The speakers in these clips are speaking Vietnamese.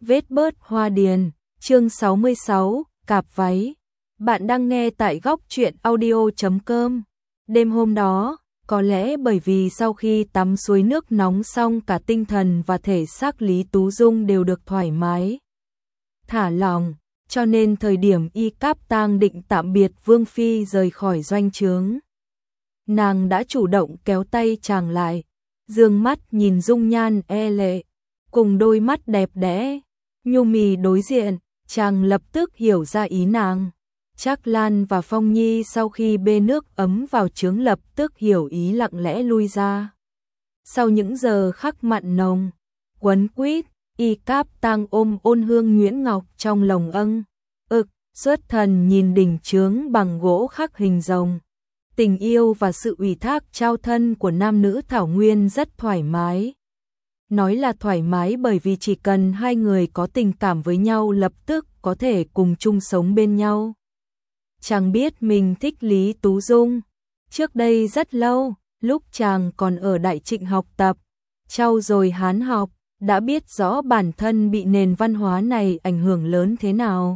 Vết bớt hoa điền, chương 66, cạp váy. Bạn đang nghe tại góc truyện audio.com. Đêm hôm đó, có lẽ bởi vì sau khi tắm suối nước nóng xong cả tinh thần và thể xác Lý Tú Dung đều được thoải mái, thả lỏng, cho nên thời điểm Y Cáp Tang định tạm biệt Vương Phi rời khỏi doanh trướng, nàng đã chủ động kéo tay chàng lại, dương mắt nhìn dung nhan e lệ, cùng đôi mắt đẹp đẽ, nhu mì đối diện, chàng lập tức hiểu ra ý nàng. Trác Lan và Phong Nhi sau khi bê nước ấm vào trướng lập tức hiểu ý lặng lẽ lui ra. Sau những giờ khắc mặn nồng, quấn quýt, Y Cáp Tang ôm Ôn Hương Nguyễn Ngọc trong lồng xuất thần nhìn đỉnh trướng bằng gỗ khắc hình rồng. Tình yêu và sự ủy thác trao thân của nam nữ thảo nguyên rất thoải mái. Nói là thoải mái bởi vì chỉ cần hai người có tình cảm với nhau lập tức có thể cùng chung sống bên nhau. Chàng biết mình thích Lý Tú Dung. Trước đây rất lâu, lúc chàng còn ở Đại Trịnh học tập, trau dồi Hán học, đã biết rõ bản thân bị nền văn hóa này ảnh hưởng lớn thế nào.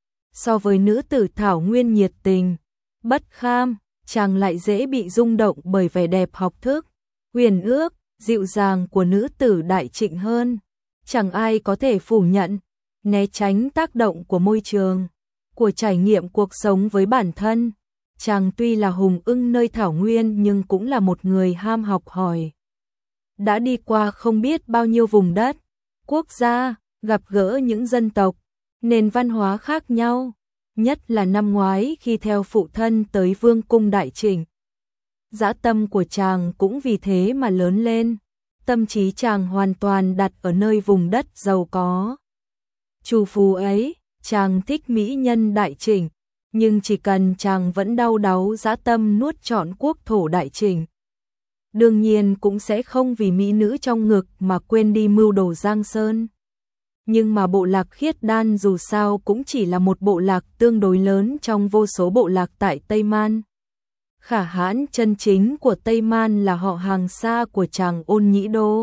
So với nữ tử thảo nguyên nhiệt tình, bất kham, chàng lại dễ bị rung động bởi vẻ đẹp học thức, huyền ước, dịu dàng của nữ tử Đại Trịnh hơn. Chẳng ai có thể phủ nhận, né tránh tác động của môi trường, của trải nghiệm cuộc sống với bản thân. Chàng tuy là hùng ưng nơi thảo nguyên nhưng cũng là một người ham học hỏi. Đã đi qua không biết bao nhiêu vùng đất, quốc gia, gặp gỡ những dân tộc, nền văn hóa khác nhau, nhất là năm ngoái khi theo phụ thân tới Vương cung Đại Trịnh. Dã tâm của chàng cũng vì thế mà lớn lên, tâm trí chàng hoàn toàn đặt ở nơi vùng đất giàu có. Trù phú ấy, chàng thích mỹ nhân Đại Trịnh, nhưng chỉ cần chàng vẫn đau đáu dã tâm nuốt trọn quốc thổ Đại Trịnh, đương nhiên cũng sẽ không vì mỹ nữ trong ngực mà quên đi mưu đồ Giang Sơn. Nhưng mà bộ lạc Khiết Đan dù sao cũng chỉ là một bộ lạc tương đối lớn trong vô số bộ lạc tại Tây Man. Khả hãn chân chính của Tây Man là họ hàng xa của chàng Ôn Nhĩ Đô.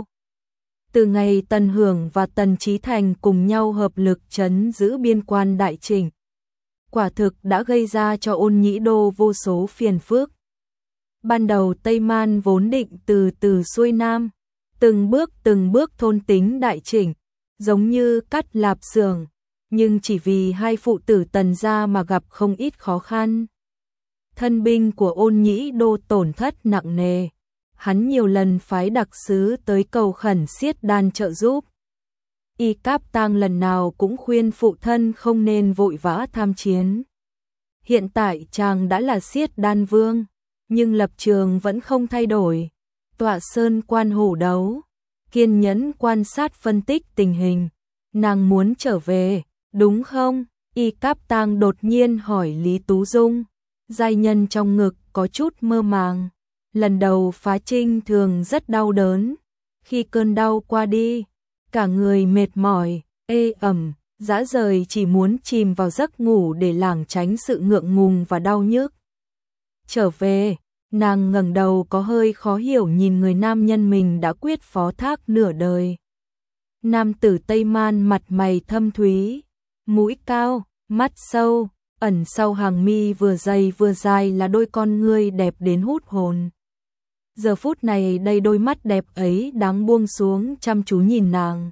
Từ ngày Tần Hưởng và Tần Chí Thành cùng nhau hợp lực trấn giữ biên quan Đại Trịnh, quả thực đã gây ra cho Ôn Nhĩ Đô vô số phiền phức. Ban đầu Tây Man vốn định từ từ xuôi nam, từng bước thôn tính Đại Trịnh, giống như cắt lạp xưởng, nhưng chỉ vì hai phụ tử Tần gia mà gặp không ít khó khăn. Thân binh của Ôn Nhĩ Đô tổn thất nặng nề, hắn nhiều lần phái đặc sứ tới cầu khẩn Khiết Đan trợ giúp. Y Cáp Tang lần nào cũng khuyên phụ thân không nên vội vã tham chiến. Hiện tại chàng đã là Khiết Đan vương, nhưng lập trường vẫn không thay đổi. Tọa sơn quan hổ đấu, kiên nhẫn quan sát phân tích tình hình. Nàng muốn trở về, đúng không? Y Cáp Tang đột nhiên hỏi Lý Tú Dung. Giai nhân trong ngực có chút mơ màng. Lần đầu phá trinh thường rất đau đớn. Khi cơn đau qua đi, cả người mệt mỏi, ê ẩm, dã rời chỉ muốn chìm vào giấc ngủ để lảng tránh sự ngượng ngùng và đau nhức. Trở về, nàng ngẩng đầu có hơi khó hiểu nhìn người nam nhân mình đã quyết phó thác nửa đời. Nam tử Tây Man mặt mày thâm thúy, mũi cao, mắt sâu, ẩn sau hàng mi vừa dày vừa dài là đôi con ngươi đẹp đến hút hồn. Giờ phút này đây đôi mắt đẹp ấy đáng buông xuống chăm chú nhìn nàng.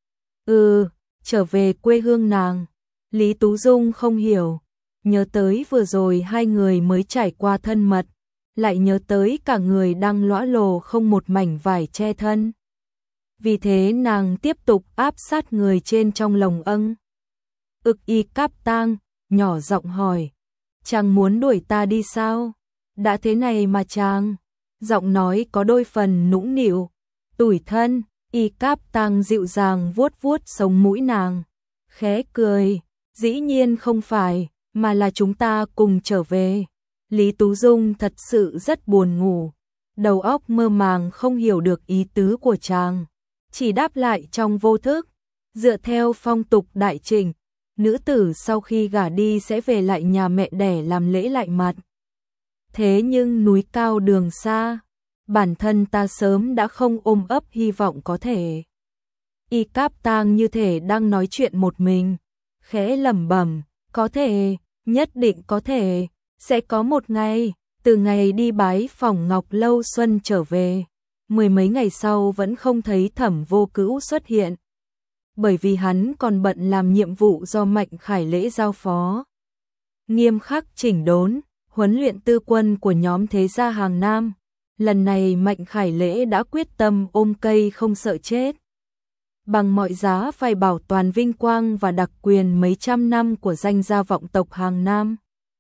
Trở về quê hương nàng. Lý Tú Dung không hiểu, nhớ tới vừa rồi hai người mới trải qua thân mật, lại nhớ tới cả người đang lõa lồ không một mảnh vải che thân. Vì thế nàng tiếp tục áp sát người trên trong lồng Y Cáp Tang nhỏ giọng hỏi, chàng muốn đuổi ta đi sao? Đã thế này mà chàng. Giọng nói có đôi phần nũng nịu, tủi thân. Y Cáp Tang dịu dàng vuốt vuốt sống mũi nàng, khẽ cười, dĩ nhiên không phải, mà là chúng ta cùng trở về. Lý Tú Dung thật sự rất buồn ngủ, đầu óc mơ màng không hiểu được ý tứ của chàng, chỉ đáp lại trong vô thức. Dựa theo phong tục Đại Trịnh, nữ tử sau khi gả đi sẽ về lại nhà mẹ đẻ làm lễ lại mặt. Thế nhưng núi cao đường xa, bản thân ta sớm đã không ôm ấp hy vọng có thể Y Cáp Tang như thể đang nói chuyện một mình, khẽ lẩm bẩm, có thể, nhất định có thể, sẽ có một ngày. Từ ngày đi bái phỏng Ngọc Lâu Xuân trở về, mười mấy ngày sau vẫn không thấy Thẩm Vô Cữu xuất hiện. Bởi vì hắn còn bận làm nhiệm vụ do Mạnh Khải Lễ giao phó. Nghiêm khắc chỉnh đốn, huấn luyện tư quân của nhóm thế gia hàng Nam. Lần này Mạnh Khải Lễ đã quyết tâm ôm cây không sợ chết. Bằng mọi giá phải bảo toàn vinh quang và đặc quyền mấy trăm năm của danh gia vọng tộc hàng Nam.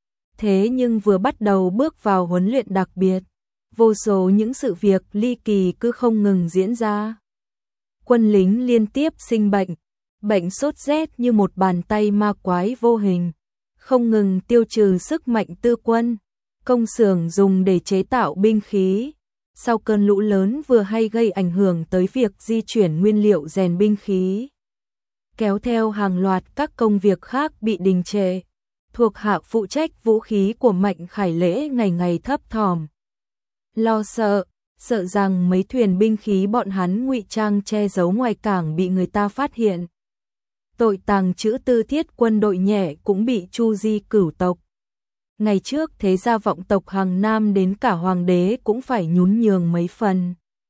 Thế nhưng vừa bắt đầu bước vào huấn luyện đặc biệt, vô số những sự việc ly kỳ cứ không ngừng diễn ra. Quân lính liên tiếp sinh bệnh, bệnh sốt rét như một bàn tay ma quái vô hình, không ngừng tiêu trừ sức mạnh tư quân. Công xưởng dùng để chế tạo binh khí, sau cơn lũ lớn vừa hay gây ảnh hưởng tới việc di chuyển nguyên liệu rèn binh khí, kéo theo hàng loạt các công việc khác bị đình trệ. Thuộc hạ phụ trách vũ khí của Mạnh Khải Lễ ngày ngày thấp thỏm, lo sợ rằng mấy thuyền binh khí bọn hắn ngụy trang che giấu ngoài cảng bị người ta phát hiện. Tội tàng trữ tư thiết quân đội nhẹ cũng bị chu di cửu tộc. Ngày trước thế gia vọng tộc hàng Nam đến cả hoàng đế cũng phải nhún nhường mấy phần.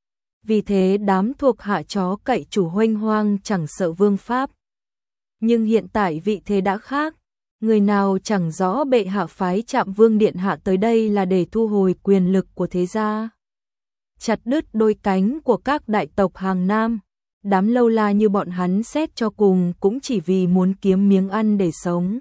Vì thế đám thuộc hạ chó cậy chủ huênh hoang chẳng sợ vương pháp. Nhưng hiện tại vị thế đã khác. Người nào chẳng rõ bệ hạ phái Trạm Vương điện hạ tới đây là để thu hồi quyền lực của thế gia, chặt đứt đôi cánh của các đại tộc hàng Nam. Đám lâu la như bọn hắn xét cho cùng cũng chỉ vì muốn kiếm miếng ăn để sống.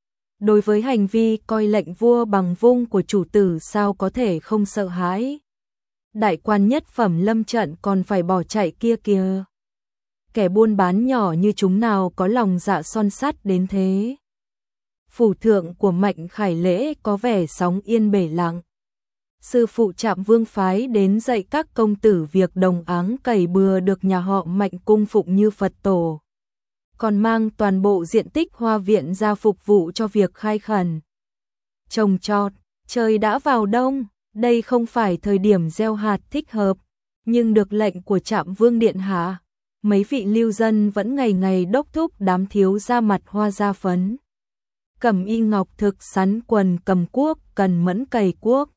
Đối với hành vi coi lệnh vua bằng vung của chủ tử sao có thể không sợ hãi. Đại quan nhất phẩm lâm trận còn phải bỏ chạy kia kìa. Kẻ buôn bán nhỏ như chúng nào có lòng dạ son sắt đến thế. Phủ thượng của Mạnh Khải Lễ có vẻ sóng yên bể lặng. Sư phụ Trạm Vương phái đến dạy các công tử việc đồng áng cày bừa được nhà họ Mạnh cung phụng như Phật tổ. Còn mang toàn bộ diện tích hoa viện ra phục vụ cho việc khai khẩn, trồng trọt. Trời đã vào đông, đây không phải thời điểm gieo hạt thích hợp, nhưng được lệnh của Trạm Vương điện hạ, mấy vị lưu dân vẫn ngày ngày đốc thúc đám thiếu gia mặt hoa da phấn. Cẩm y ngọc thực sắn quần cầm cuốc cần mẫn cày cuốc.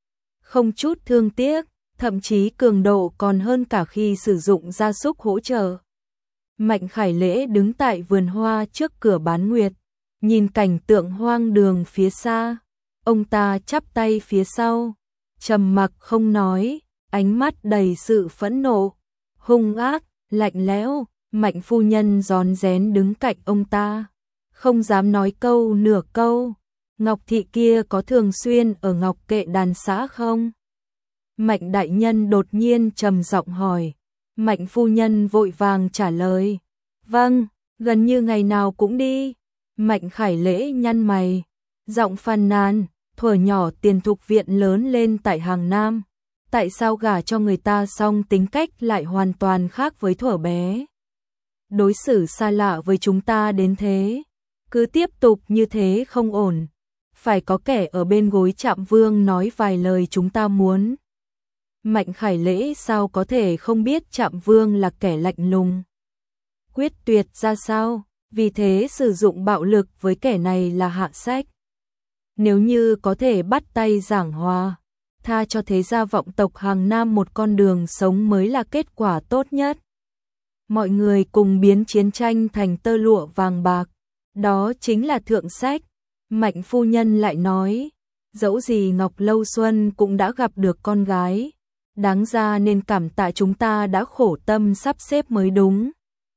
Không chút thương tiếc, thậm chí cường độ còn hơn cả khi sử dụng gia súc hỗ trợ. Mạnh Khải Lễ đứng tại vườn hoa trước cửa Bán Nguyệt, nhìn cảnh tượng hoang đường phía xa. Ông ta chắp tay phía sau, trầm mặc không nói, ánh mắt đầy sự phẫn nộ, hung ác, lạnh lẽo. Mạnh phu nhân rón rén đứng cạnh ông ta, không dám nói câu nửa câu. Ngọc thị kia có thường xuyên ở Ngọc Kệ đàn xã không? Mạnh đại nhân đột nhiên trầm giọng hỏi. Mạnh phu nhân vội vàng trả lời. Vâng, gần như ngày nào cũng đi. Mạnh Khải Lễ nhăn mày, giọng phàn nàn, thuở nhỏ Tiền Thục viện lớn lên tại Hàng Nam. Tại sao gả cho người ta xong tính cách lại hoàn toàn khác với thuở bé? Đối xử xa lạ với chúng ta đến thế. Cứ tiếp tục như thế không ổn. Phải có kẻ ở bên gối Trạm Vương nói vài lời chúng ta muốn. Mạnh Khải Lễ sao có thể không biết Trạm Vương là kẻ lạnh lùng, quyết tuyệt ra sao, vì thế sử dụng bạo lực với kẻ này là hạ sách. Nếu như có thể bắt tay giảng hòa, tha cho thế gia vọng tộc Hàng Nam một con đường sống mới là kết quả tốt nhất. Mọi người cùng biến chiến tranh thành tơ lụa vàng bạc, đó chính là thượng sách. Mạnh phu nhân lại nói, dẫu gì Ngọc Lâu Xuân cũng đã gặp được con gái, đáng ra nên cảm tạ chúng ta đã khổ tâm sắp xếp mới đúng.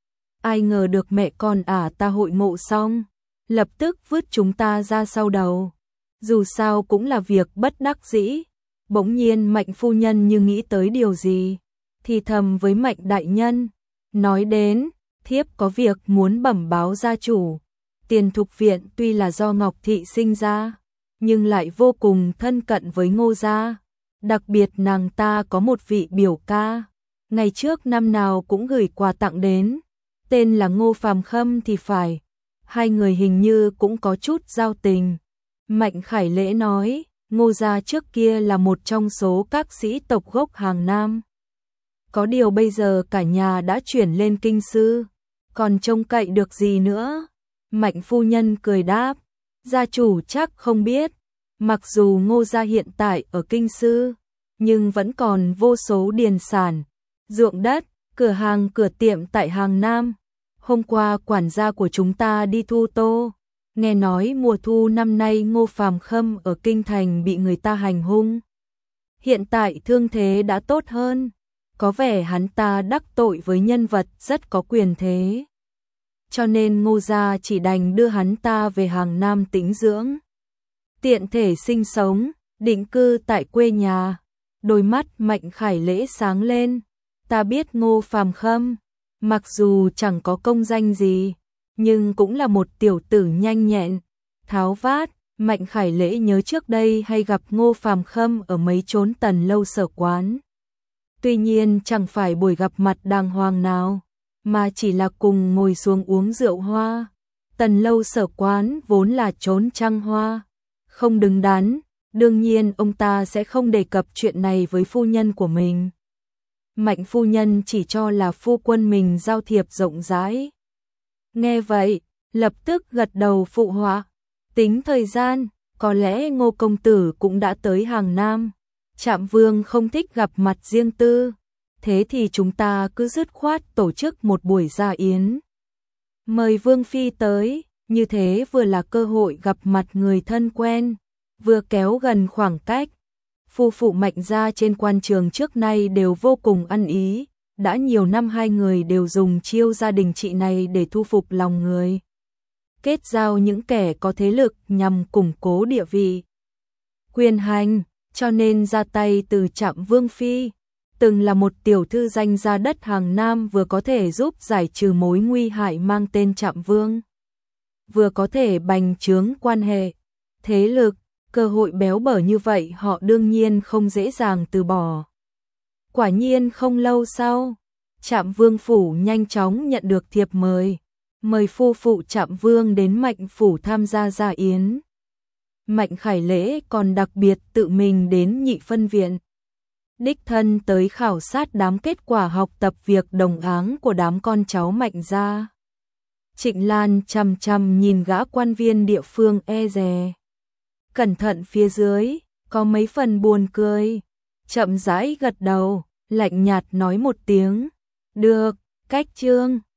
Ai ngờ được mẹ con ta hội ngộ xong, lập tức vứt chúng ta ra sau đầu. Dù sao cũng là việc bất đắc dĩ. Bỗng nhiên Mạnh phu nhân như nghĩ tới điều gì, thì thầm với Mạnh đại nhân, nói đến, thiếp có việc muốn bẩm báo gia chủ. Tiền Thục viện tuy là do Ngọc thị sinh ra, nhưng lại vô cùng thân cận với Ngô gia. Đặc biệt nàng ta có một vị biểu ca, ngày trước năm nào cũng gửi quà tặng đến, tên là Ngô Phàm Khâm thì phải. Hai người hình như cũng có chút giao tình. Mạnh Khải Lễ nói, Ngô gia trước kia là một trong số các sĩ tộc gốc Hàng Nam. Có điều bây giờ cả nhà đã chuyển lên kinh sư, còn trông cậy được gì nữa? Mạnh phu nhân cười đáp, gia chủ chắc không biết, mặc dù Ngô gia hiện tại ở kinh sư, nhưng vẫn còn vô số điền sản, ruộng đất, cửa hàng cửa tiệm tại Hàng Nam. Hôm qua quản gia của chúng ta đi thu tô, nghe nói mùa thu năm nay Ngô Phàm Khâm ở kinh thành bị người ta hành hung. Hiện tại thương thế đã tốt hơn, có vẻ hắn ta đắc tội với nhân vật rất có quyền thế. Cho nên Ngô gia chỉ đành đưa hắn ta về Hàng Nam tĩnh dưỡng. Tiện thể sinh sống, định cư tại quê nhà. Đôi mắt Mạnh Khải Lễ sáng lên. Ta biết Ngô Phàm Khâm, mặc dù chẳng có công danh gì, nhưng cũng là một tiểu tử nhanh nhẹn, tháo vát. Mạnh Khải Lễ nhớ trước đây hay gặp Ngô Phàm Khâm ở mấy chốn Tần lâu sở quán. Tuy nhiên chẳng phải buổi gặp mặt đàng hoàng nào, mà chỉ là cùng ngồi xuống uống rượu hoa. Tần lâu sở quán vốn là chốn trăng hoa, không đứng đắn, đương nhiên ông ta sẽ không đề cập chuyện này với phu nhân của mình. Mạnh phu nhân chỉ cho là phu quân mình giao thiệp rộng rãi. Nghe vậy, lập tức gật đầu phụ họa. Tính thời gian, có lẽ Ngô công tử cũng đã tới Hàng Nam. Trạm Vương không thích gặp mặt riêng tư, thế thì chúng ta cứ dứt khoát tổ chức một buổi gia yến. Mời Vương phi tới, như thế vừa là cơ hội gặp mặt người thân quen, vừa kéo gần khoảng cách. Phu phụ Mạnh gia trên quan trường trước nay đều vô cùng ăn ý, đã nhiều năm hai người đều dùng chiêu gia đình chị này để thu phục lòng người. Kết giao những kẻ có thế lực nhằm củng cố địa vị, quyền hành, cho nên ra tay từ Trạm Vương phi. Từng là một tiểu thư danh gia đất Hàng Nam, vừa có thể giúp giải trừ mối nguy hại mang tên Trạm Vương, vừa có thể bành trướng quan hệ, thế lực, cơ hội béo bở như vậy họ đương nhiên không dễ dàng từ bỏ. Quả nhiên không lâu sau, Trạm Vương phủ nhanh chóng nhận được thiệp mời, mời phu phụ Trạm Vương đến Mạnh phủ tham gia gia yến. Mạnh Khải Lễ còn đặc biệt tự mình đến Nhị Phân viện, đích thân tới khảo sát đám kết quả học tập việc đồng áng của đám con cháu Mạnh gia. Trịnh Lan chằm chằm nhìn gã quan viên địa phương e dè. Cẩn thận phía dưới, có mấy phần buồn cười. Chậm rãi gật đầu, lạnh nhạt nói một tiếng. Được, cách chương.